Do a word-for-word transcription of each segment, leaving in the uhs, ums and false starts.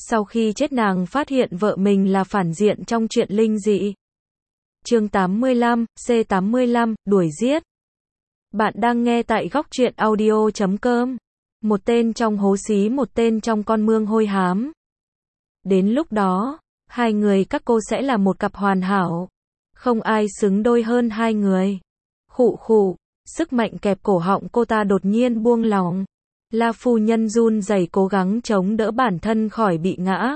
Sau khi chết nàng phát hiện vợ mình là phản diện trong chuyện linh dị. Chương tám mươi lăm, C tám mươi lăm, đuổi giết. Bạn đang nghe tại góc truyện audio chấm com. Một tên trong hố xí, một tên trong con mương hôi hám. Đến lúc đó, hai người các cô sẽ là một cặp hoàn hảo. Không ai xứng đôi hơn hai người. Khụ khụ, sức mạnh kẹp cổ họng cô ta đột nhiên buông lỏng. La phu nhân run rẩy cố gắng chống đỡ bản thân khỏi bị ngã.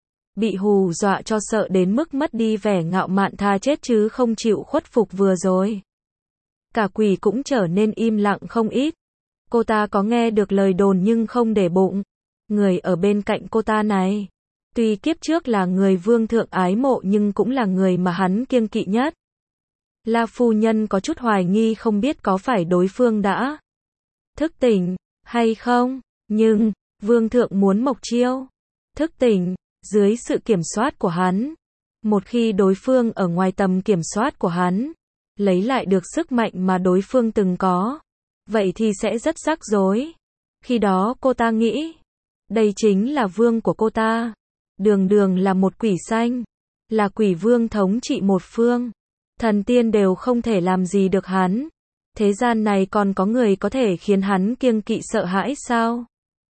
Bị hù dọa cho sợ đến mức mất đi vẻ ngạo mạn tha chết chứ không chịu khuất phục vừa rồi. Cả quỷ cũng trở nên im lặng không ít. Cô ta có nghe được lời đồn nhưng không để bụng. Người ở bên cạnh cô ta này, tuy kiếp trước là người vương thượng ái mộ nhưng cũng là người mà hắn kiêng kỵ nhất. La phu nhân có chút hoài nghi không biết có phải đối phương đã thức tỉnh hay không, nhưng vương thượng muốn Mộc Chiêu thức tỉnh dưới sự kiểm soát của hắn. Một khi đối phương ở ngoài tầm kiểm soát của hắn, lấy lại được sức mạnh mà đối phương từng có, vậy thì sẽ rất rắc rối. Khi đó cô ta nghĩ, đây chính là vương của cô ta. Đường đường là một quỷ xanh, là quỷ vương thống trị một phương. Thần tiên đều không thể làm gì được hắn. Thế gian này còn có người có thể khiến hắn kiêng kỵ sợ hãi sao?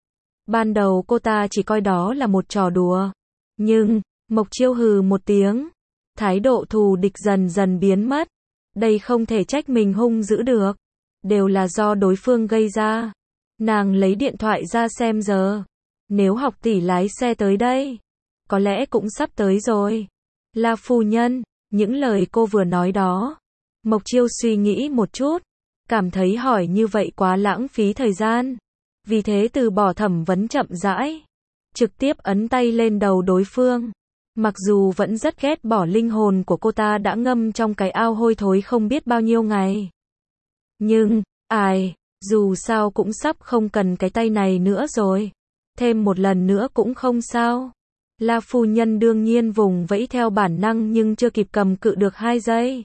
Ban đầu cô ta chỉ coi đó là một trò đùa. Nhưng, Mộc Chiêu hừ một tiếng. Thái độ thù địch dần dần biến mất. Đây không thể trách mình hung dữ được. Đều là do đối phương gây ra. Nàng lấy điện thoại ra xem giờ. Nếu học tỷ lái xe tới đây, có lẽ cũng sắp tới rồi. La phu nhân, những lời cô vừa nói đó. Mộc Chiêu suy nghĩ một chút. Cảm thấy hỏi như vậy quá lãng phí thời gian. Vì thế từ bỏ thẩm vấn chậm rãi. Trực tiếp ấn tay lên đầu đối phương. Mặc dù vẫn rất ghét bỏ linh hồn của cô ta đã ngâm trong cái ao hôi thối không biết bao nhiêu ngày. Nhưng, ai, dù sao cũng sắp không cần cái tay này nữa rồi. Thêm một lần nữa cũng không sao. La phu nhân đương nhiên vùng vẫy theo bản năng nhưng chưa kịp cầm cự được hai giây.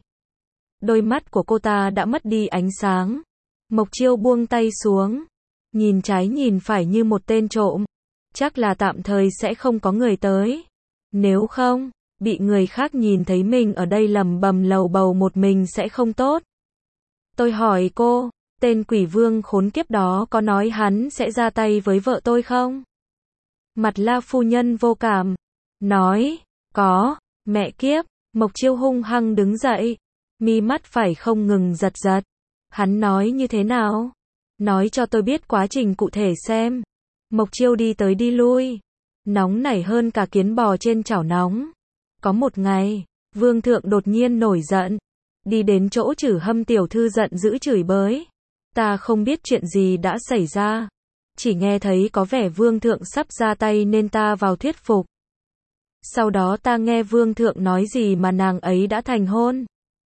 Đôi mắt của cô ta đã mất đi ánh sáng. Mộc Chiêu buông tay xuống. Nhìn trái nhìn phải như một tên trộm. Chắc là tạm thời sẽ không có người tới. Nếu không, bị người khác nhìn thấy mình ở đây lầm bầm lầu bầu một mình sẽ không tốt. Tôi hỏi cô, tên quỷ vương khốn kiếp đó có nói hắn sẽ ra tay với vợ tôi không? Mặt La phu nhân vô cảm. Nói, có, mẹ kiếp. Mộc Chiêu hung hăng đứng dậy. Mi mắt phải không ngừng giật giật. Hắn nói như thế nào? Nói cho tôi biết quá trình cụ thể xem. Mộc Chiêu đi tới đi lui. Nóng nảy hơn cả kiến bò trên chảo nóng. Có một ngày, vương thượng đột nhiên nổi giận. Đi đến chỗ Trử Hâm tiểu thư giận dữ chửi bới. Ta không biết chuyện gì đã xảy ra. Chỉ nghe thấy có vẻ vương thượng sắp ra tay nên ta vào thuyết phục. Sau đó ta nghe vương thượng nói gì mà nàng ấy đã thành hôn.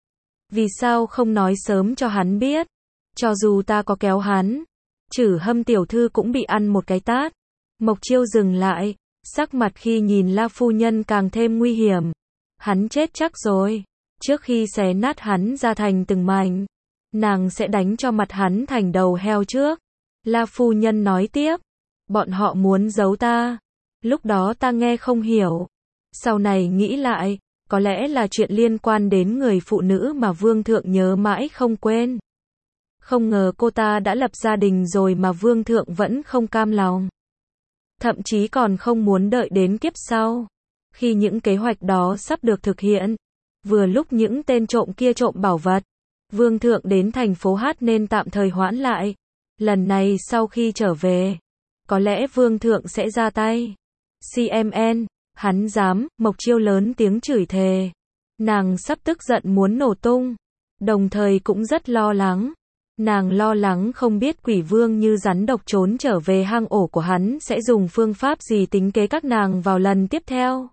Vì sao không nói sớm cho hắn biết? Cho dù ta có kéo hắn, Trử Hâm tiểu thư cũng bị ăn một cái tát. Mộc Chiêu dừng lại, sắc mặt khi nhìn La phu nhân càng thêm nguy hiểm. Hắn chết chắc rồi. Trước khi xé nát hắn ra thành từng mảnh, nàng sẽ đánh cho mặt hắn thành đầu heo trước. La phu nhân nói tiếp, bọn họ muốn giấu ta. Lúc đó ta nghe không hiểu. Sau này nghĩ lại, có lẽ là chuyện liên quan đến người phụ nữ mà vương thượng nhớ mãi không quên. Không ngờ cô ta đã lập gia đình rồi mà vương thượng vẫn không cam lòng. Thậm chí còn không muốn đợi đến kiếp sau. Khi những kế hoạch đó sắp được thực hiện, vừa lúc những tên trộm kia trộm bảo vật, vương thượng đến thành phố Hát nên tạm thời hoãn lại. Lần này sau khi trở về, có lẽ vương thượng sẽ ra tay. xê em en, hắn dám, Mộc Chiêu lớn tiếng chửi thề. Nàng sắp tức giận muốn nổ tung, đồng thời cũng rất lo lắng. Nàng lo lắng không biết quỷ vương như rắn độc trốn trở về hang ổ của hắn sẽ dùng phương pháp gì tính kế các nàng vào lần tiếp theo.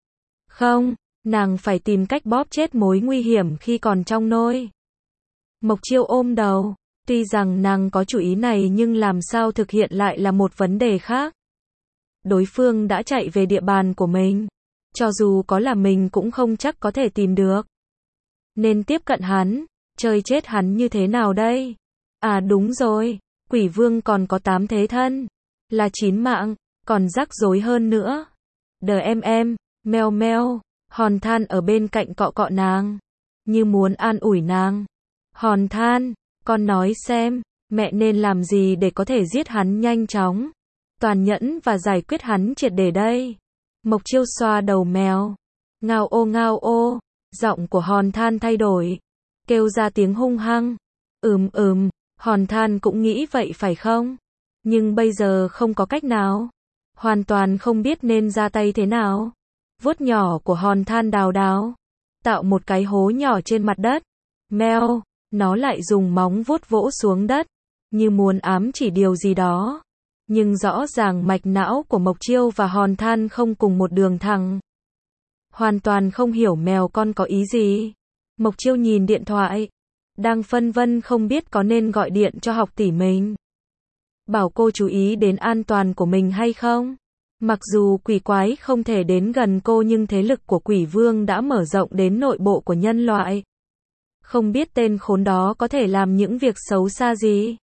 Không, nàng phải tìm cách bóp chết mối nguy hiểm khi còn trong nôi. Mộc Chiêu ôm đầu. Tuy rằng nàng có chủ ý này nhưng làm sao thực hiện lại là một vấn đề khác. Đối phương đã chạy về địa bàn của mình. Cho dù có là mình cũng không chắc có thể tìm được. Nên tiếp cận hắn, chơi chết hắn như thế nào đây? À đúng rồi, quỷ vương còn có tám thế thân. Là chín mạng, còn rắc rối hơn nữa. Đờ em em, meo meo, Hòn Than ở bên cạnh cọ cọ nàng, như muốn an ủi nàng. Hòn Than, con nói xem, mẹ nên làm gì để có thể giết hắn nhanh chóng, toàn nhẫn và giải quyết hắn triệt để đây. Mộc Chiêu xoa đầu mèo. Ngao ô ngao ô, giọng của Hòn Than thay đổi, kêu ra tiếng hung hăng. Ừm ừm, Hòn Than cũng nghĩ vậy phải không? Nhưng bây giờ không có cách nào. Hoàn toàn không biết nên ra tay thế nào. Vuốt nhỏ của Hòn Than đào đào, tạo một cái hố nhỏ trên mặt đất. Meo, nó lại dùng móng vuốt vỗ xuống đất, như muốn ám chỉ điều gì đó. Nhưng rõ ràng mạch não của Mộc Chiêu và Hòn Than không cùng một đường thẳng. Hoàn toàn không hiểu mèo con có ý gì. Mộc Chiêu nhìn điện thoại, đang phân vân không biết có nên gọi điện cho học tỷ mình, bảo cô chú ý đến an toàn của mình hay không. Mặc dù quỷ quái không thể đến gần cô nhưng thế lực của quỷ vương đã mở rộng đến nội bộ của nhân loại. Không biết tên khốn đó có thể làm những việc xấu xa gì.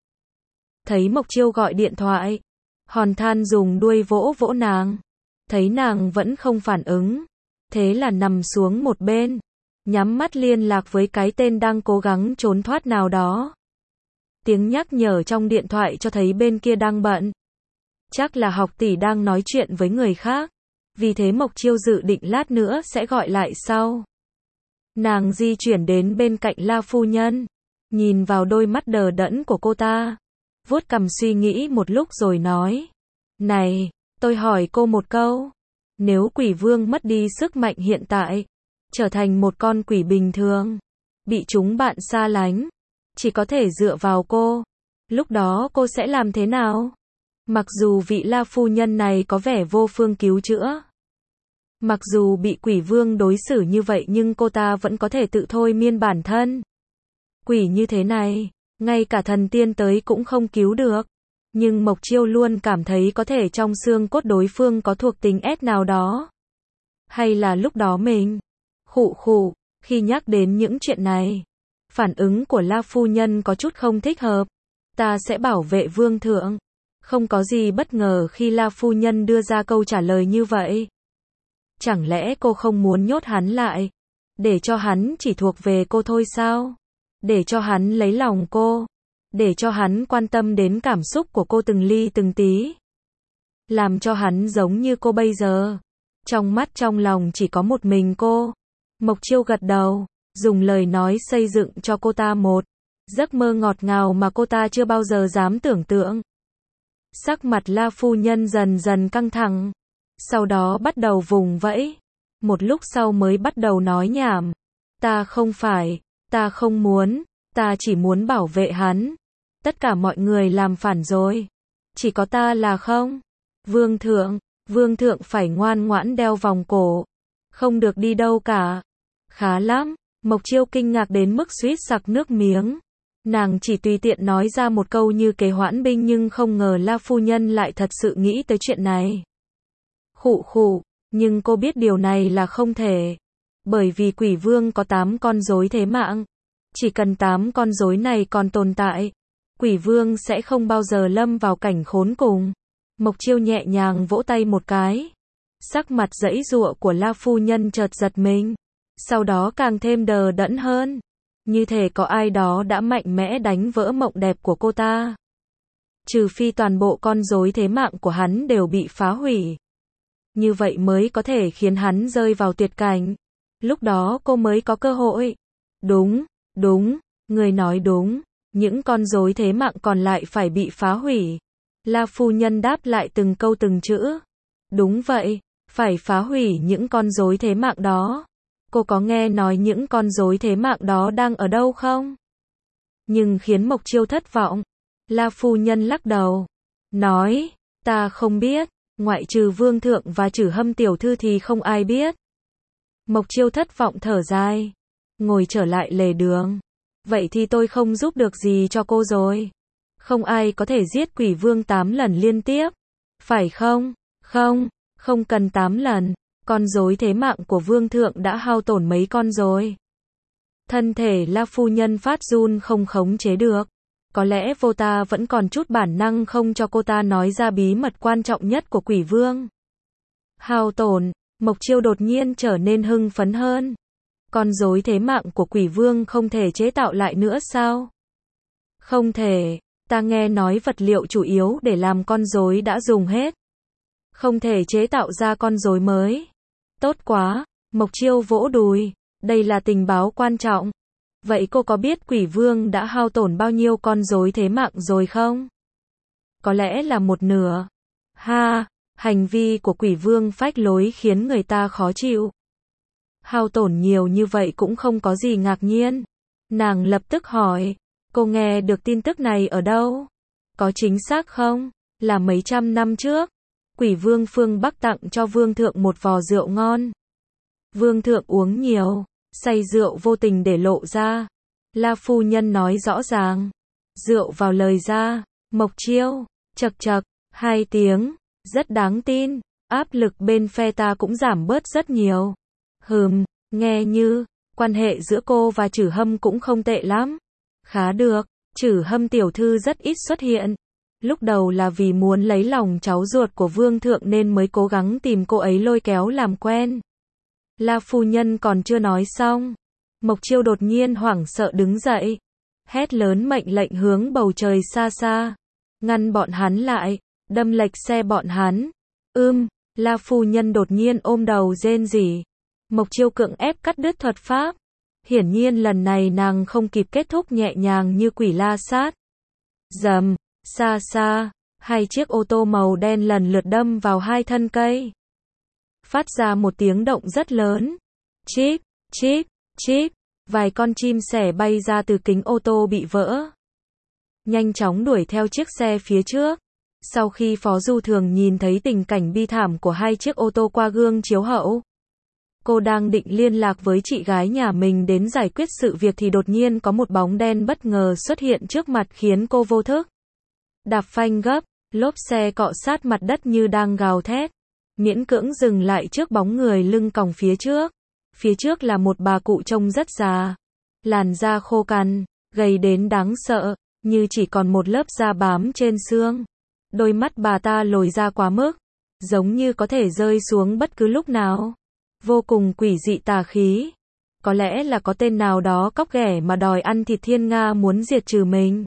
Thấy Mộc Chiêu gọi điện thoại, Hòn Than dùng đuôi vỗ vỗ nàng. Thấy nàng vẫn không phản ứng, thế là nằm xuống một bên, nhắm mắt liên lạc với cái tên đang cố gắng trốn thoát nào đó. Tiếng nhắc nhở trong điện thoại cho thấy bên kia đang bận. Chắc là học tỷ đang nói chuyện với người khác. Vì thế Mộc Chiêu dự định lát nữa sẽ gọi lại sau. Nàng di chuyển đến bên cạnh La phu nhân, nhìn vào đôi mắt đờ đẫn của cô ta, vuốt cằm suy nghĩ một lúc rồi nói. Này, tôi hỏi cô một câu. Nếu quỷ vương mất đi sức mạnh hiện tại, trở thành một con quỷ bình thường, bị chúng bạn xa lánh, chỉ có thể dựa vào cô, lúc đó cô sẽ làm thế nào? Mặc dù vị La phu nhân này có vẻ vô phương cứu chữa, mặc dù bị quỷ vương đối xử như vậy nhưng cô ta vẫn có thể tự thôi miên bản thân. Quỷ như thế này, ngay cả thần tiên tới cũng không cứu được. Nhưng Mộc Chiêu luôn cảm thấy có thể trong xương cốt đối phương có thuộc tính S nào đó. Hay là lúc đó mình khụ khụ, khi nhắc đến những chuyện này, phản ứng của La phu nhân có chút không thích hợp. Ta sẽ bảo vệ vương thượng. Không có gì bất ngờ khi La phu nhân đưa ra câu trả lời như vậy. Chẳng lẽ cô không muốn nhốt hắn lại, để cho hắn chỉ thuộc về cô thôi sao? Để cho hắn lấy lòng cô, để cho hắn quan tâm đến cảm xúc của cô từng ly từng tí, làm cho hắn giống như cô bây giờ, trong mắt trong lòng chỉ có một mình cô. Mộc Chiêu gật đầu, dùng lời nói xây dựng cho cô ta một giấc mơ ngọt ngào mà cô ta chưa bao giờ dám tưởng tượng. Sắc mặt La phu nhân dần dần căng thẳng, sau đó bắt đầu vùng vẫy, một lúc sau mới bắt đầu nói nhảm. Ta không phải, ta không muốn, ta chỉ muốn bảo vệ hắn. Tất cả mọi người làm phản rồi, chỉ có ta là không. Vương thượng, vương thượng phải ngoan ngoãn đeo vòng cổ, không được đi đâu cả. Khá lắm, Mộc Chiêu kinh ngạc đến mức suýt sặc nước miếng. Nàng chỉ tùy tiện nói ra một câu như kế hoãn binh nhưng không ngờ La phu nhân lại thật sự nghĩ tới chuyện này. Khụ khụ, nhưng cô biết điều này là không thể. Bởi vì quỷ vương có tám con rối thế mạng. Chỉ cần tám con rối này còn tồn tại, quỷ vương sẽ không bao giờ lâm vào cảnh khốn cùng. Mộc Chiêu nhẹ nhàng vỗ tay một cái. Sắc mặt giãy giụa của La phu nhân chợt giật mình, sau đó càng thêm đờ đẫn hơn. Như thể có ai đó đã mạnh mẽ đánh vỡ mộng đẹp của cô ta. Trừ phi toàn bộ con rối thế mạng của hắn đều bị phá hủy. Như vậy mới có thể khiến hắn rơi vào tuyệt cảnh. Lúc đó cô mới có cơ hội. Đúng, đúng, người nói đúng. Những con rối thế mạng còn lại phải bị phá hủy. La phu nhân đáp lại từng câu từng chữ. Đúng vậy, phải phá hủy những con rối thế mạng đó. Cô có nghe nói những con rối thế mạng đó đang ở đâu không? Nhưng khiến Mộc Chiêu thất vọng. La phu nhân lắc đầu, nói, ta không biết, ngoại trừ vương thượng và Trử Hâm tiểu thư thì không ai biết. Mộc Chiêu thất vọng thở dài, ngồi trở lại lề đường. Vậy thì tôi không giúp được gì cho cô rồi. Không ai có thể giết quỷ vương tám lần liên tiếp. Phải không? Không, không cần tám lần. Con rối thế mạng của vương thượng đã hao tổn mấy con rồi. Thân thể La phu nhân phát run không khống chế được. Có lẽ vô ta vẫn còn chút bản năng không cho cô ta nói ra bí mật quan trọng nhất của quỷ vương. hao tổn, Mộc Chiêu đột nhiên trở nên hưng phấn hơn. Con rối thế mạng của Quỷ Vương không thể chế tạo lại nữa sao? Không thể, ta nghe nói vật liệu chủ yếu để làm con rối đã dùng hết. Không thể chế tạo ra con rối mới. Tốt quá, Mộc Chiêu vỗ đùi, đây là tình báo quan trọng. Vậy cô có biết Quỷ Vương đã hao tổn bao nhiêu con rối thế mạng rồi không? Có lẽ là một nửa. Ha, hành vi của Quỷ Vương phách lối khiến người ta khó chịu. Hao tổn nhiều như vậy cũng không có gì ngạc nhiên. Nàng lập tức hỏi, cô nghe được tin tức này ở đâu? Có chính xác không? Là mấy trăm năm trước. Quỷ Vương phương Bắc tặng cho Vương thượng một vò rượu ngon. Vương thượng uống nhiều, say rượu vô tình để lộ ra. La phu nhân nói rõ ràng. Rượu vào lời ra, Mộc Chiêu, chậc chậc, hai tiếng, rất đáng tin, áp lực bên phe ta cũng giảm bớt rất nhiều. Hừm, nghe như, quan hệ giữa cô và Trử Hâm cũng không tệ lắm. Khá được, Trử Hâm tiểu thư rất ít xuất hiện. Lúc đầu là vì muốn lấy lòng cháu ruột của Vương thượng nên mới cố gắng tìm cô ấy lôi kéo làm quen. La phu nhân còn chưa nói xong. Mộc Chiêu đột nhiên hoảng sợ đứng dậy. Hét lớn mệnh lệnh hướng bầu trời xa xa. Ngăn bọn hắn lại, đâm lệch xe bọn hắn. Ưm, La phu nhân đột nhiên ôm đầu rên rỉ. Mộc Chiêu cưỡng ép cắt đứt thuật pháp. Hiển nhiên lần này nàng không kịp kết thúc nhẹ nhàng như quỷ la sát. Rầm, xa xa, hai chiếc ô tô màu đen lần lượt đâm vào hai thân cây. Phát ra một tiếng động rất lớn. Chíp, chíp, chíp, vài con chim sẻ bay ra từ kính ô tô bị vỡ. Nhanh chóng đuổi theo chiếc xe phía trước. Sau khi Phó Du Thường nhìn thấy tình cảnh bi thảm của hai chiếc ô tô qua gương chiếu hậu, cô đang định liên lạc với chị gái nhà mình đến giải quyết sự việc thì đột nhiên có một bóng đen bất ngờ xuất hiện trước mặt khiến cô vô thức đạp phanh gấp, lốp xe cọ sát mặt đất như đang gào thét, miễn cưỡng dừng lại trước bóng người lưng còng phía trước. Phía trước là một bà cụ trông rất già, làn da khô cằn, gầy đến đáng sợ, như chỉ còn một lớp da bám trên xương. Đôi mắt bà ta lồi ra quá mức, giống như có thể rơi xuống bất cứ lúc nào. Vô cùng quỷ dị tà khí. Có lẽ là có tên nào đó cóc ghẻ mà đòi ăn thịt thiên nga muốn diệt trừ mình.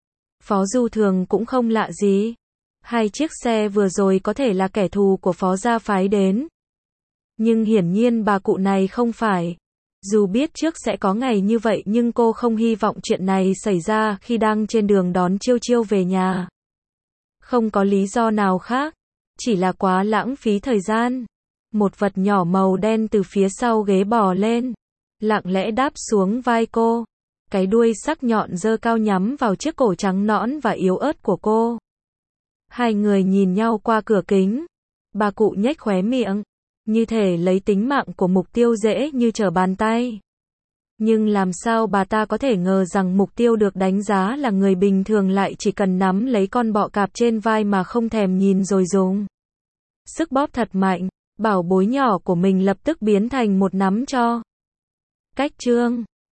Phó Du Thường cũng không lạ gì. Hai chiếc xe vừa rồi có thể là kẻ thù của Phó gia phái đến. Nhưng hiển nhiên bà cụ này không phải. Dù biết trước sẽ có ngày như vậy nhưng cô không hy vọng chuyện này xảy ra khi đang trên đường đón Chiêu Chiêu về nhà. Không có lý do nào khác. Chỉ là quá lãng phí thời gian. Một vật nhỏ màu đen từ phía sau ghế bò lên. Lặng lẽ đáp xuống vai cô. Cái đuôi sắc nhọn giơ cao nhắm vào chiếc cổ trắng nõn và yếu ớt của cô. Hai người nhìn nhau qua cửa kính. Bà cụ nhếch khóe miệng. Như thể lấy tính mạng của mục tiêu dễ như trở bàn tay. Nhưng làm sao bà ta có thể ngờ rằng mục tiêu được đánh giá là người bình thường lại chỉ cần nắm lấy con bọ cạp trên vai mà không thèm nhìn rồi dùng sức bóp thật mạnh, bảo bối nhỏ của mình lập tức biến thành một nắm tro. Cách chương